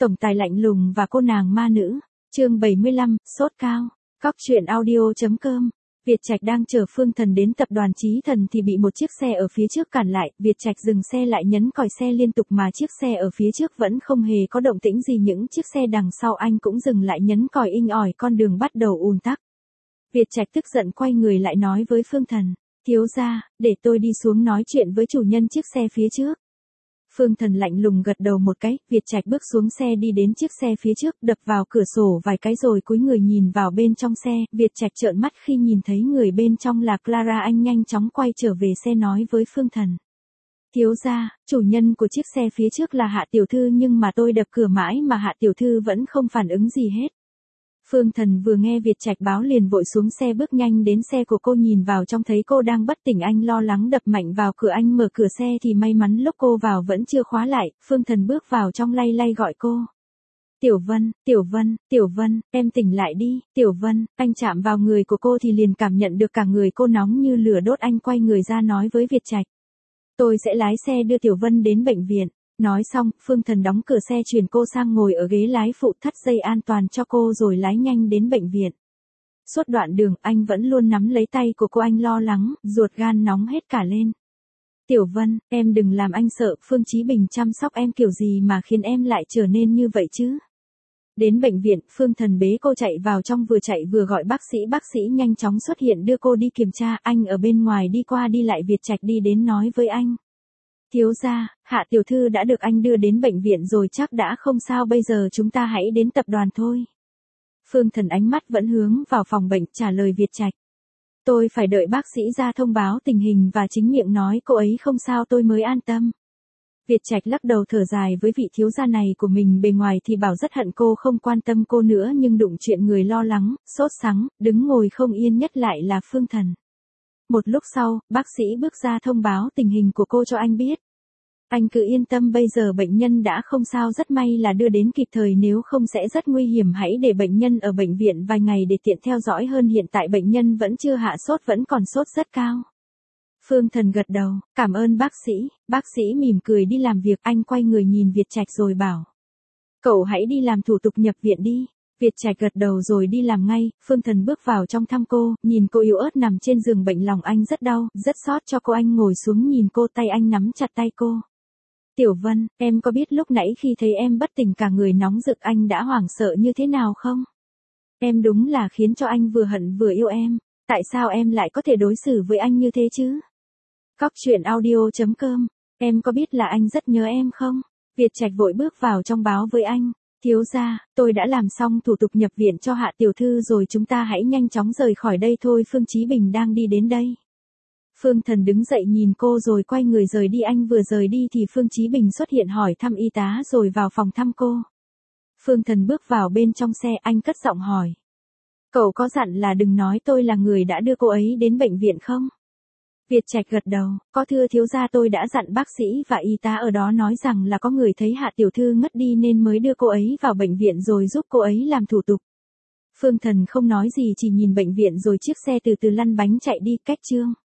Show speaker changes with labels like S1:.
S1: Tổng tài lạnh lùng và cô nàng ma nữ. Chương 75, sốt cao. Cóc truyện audio.com. Việt Trạch đang chờ Phương Thần đến tập đoàn Chí Thần thì bị một chiếc xe ở phía trước cản lại, Việt Trạch dừng xe lại nhấn còi xe liên tục mà chiếc xe ở phía trước vẫn không hề có động tĩnh gì, những chiếc xe đằng sau anh cũng dừng lại nhấn còi inh ỏi, con đường bắt đầu ùn tắc. Việt Trạch tức giận quay người lại nói với Phương Thần, thiếu gia, để tôi đi xuống nói chuyện với chủ nhân chiếc xe phía trước. Phương Thần lạnh lùng gật đầu một cái, Việt Trạch bước xuống xe đi đến chiếc xe phía trước, đập vào cửa sổ vài cái rồi cúi người nhìn vào bên trong xe, Việt Trạch trợn mắt khi nhìn thấy người bên trong là Clara. Anh nhanh chóng quay trở về xe nói với Phương Thần. Thiếu gia, chủ nhân của chiếc xe phía trước là Hạ tiểu thư, nhưng mà tôi đập cửa mãi mà Hạ tiểu thư vẫn không phản ứng gì hết. Phương Thần vừa nghe Việt Trạch báo liền vội xuống xe bước nhanh đến xe của cô, nhìn vào trong thấy cô đang bất tỉnh, anh lo lắng đập mạnh vào cửa. Anh mở cửa xe thì may mắn lúc cô vào vẫn chưa khóa lại, Phương Thần bước vào trong lay lay gọi cô. Tiểu Vân, Tiểu Vân, Tiểu Vân, em tỉnh lại đi, Tiểu Vân. Anh chạm vào người của cô thì liền cảm nhận được cả người cô nóng như lửa đốt. Anh quay người ra nói với Việt Trạch. Tôi sẽ lái xe đưa Tiểu Vân đến bệnh viện. Nói xong, Phương Thần đóng cửa xe chuyển cô sang ngồi ở ghế lái phụ, thắt dây an toàn cho cô rồi lái nhanh đến bệnh viện. Suốt đoạn đường, anh vẫn luôn nắm lấy tay của cô, anh lo lắng, ruột gan nóng hết cả lên. Tiểu Vân, em đừng làm anh sợ, Phương Chí Bình chăm sóc em kiểu gì mà khiến em lại trở nên như vậy chứ? Đến bệnh viện, Phương Thần bế cô chạy vào trong, vừa chạy vừa gọi bác sĩ nhanh chóng xuất hiện đưa cô đi kiểm tra. Anh ở bên ngoài đi qua đi lại, Việt Trạch đi đến nói với anh. Thiếu gia, Hạ tiểu thư đã được anh đưa đến bệnh viện rồi, chắc đã không sao, bây giờ chúng ta hãy đến tập đoàn thôi. Phương Thần ánh mắt vẫn hướng vào phòng bệnh, trả lời Việt Trạch. Tôi phải đợi bác sĩ ra thông báo tình hình và chính miệng nói cô ấy không sao tôi mới an tâm. Việt Trạch lắc đầu thở dài với vị thiếu gia này của mình, bề ngoài thì bảo rất hận cô, không quan tâm cô nữa, nhưng đụng chuyện người lo lắng, sốt sắng, đứng ngồi không yên nhất lại là Phương Thần. Một lúc sau, bác sĩ bước ra thông báo tình hình của cô cho anh biết. Anh cứ yên tâm, bây giờ bệnh nhân đã không sao, rất may là đưa đến kịp thời, nếu không sẽ rất nguy hiểm, hãy để bệnh nhân ở bệnh viện vài ngày để tiện theo dõi hơn, hiện tại bệnh nhân vẫn chưa hạ sốt, vẫn còn sốt rất cao. Phương Thần gật đầu, cảm ơn bác sĩ mỉm cười đi làm việc. Anh quay người nhìn Việt Trạch rồi bảo. Cậu hãy đi làm thủ tục nhập viện đi. Việt Trạch gật đầu rồi đi làm ngay. Phương Thần bước vào trong thăm cô, nhìn cô yếu ớt nằm trên giường bệnh, lòng anh rất đau, rất xót cho cô. Anh ngồi xuống nhìn cô, tay anh nắm chặt tay cô. Tiểu Vân, em có biết lúc nãy khi thấy em bất tỉnh cả người nóng rực anh đã hoảng sợ như thế nào không? Em đúng là khiến cho anh vừa hận vừa yêu em. Tại sao em lại có thể đối xử với anh như thế chứ? Cóc truyện audio.com. Em có biết là anh rất nhớ em không? Việt Trạch vội bước vào trong báo với anh. Thiếu gia, tôi đã làm xong thủ tục nhập viện cho Hạ tiểu thư rồi, chúng ta hãy nhanh chóng rời khỏi đây thôi, Phương Chí Bình đang đi đến đây. Phương Thần đứng dậy nhìn cô rồi quay người rời đi. Anh vừa rời đi thì Phương Chí Bình xuất hiện hỏi thăm y tá rồi vào phòng thăm cô. Phương Thần bước vào bên trong xe, anh cất giọng hỏi. Cậu có dặn là đừng nói tôi là người đã đưa cô ấy đến bệnh viện không? Việt Trạch gật đầu, có thưa thiếu gia, tôi đã dặn bác sĩ và y tá ở đó nói rằng là có người thấy Hạ tiểu thư ngất đi nên mới đưa cô ấy vào bệnh viện rồi giúp cô ấy làm thủ tục. Phương Thần không nói gì, chỉ nhìn bệnh viện rồi chiếc xe từ từ lăn bánh chạy đi. Cách chương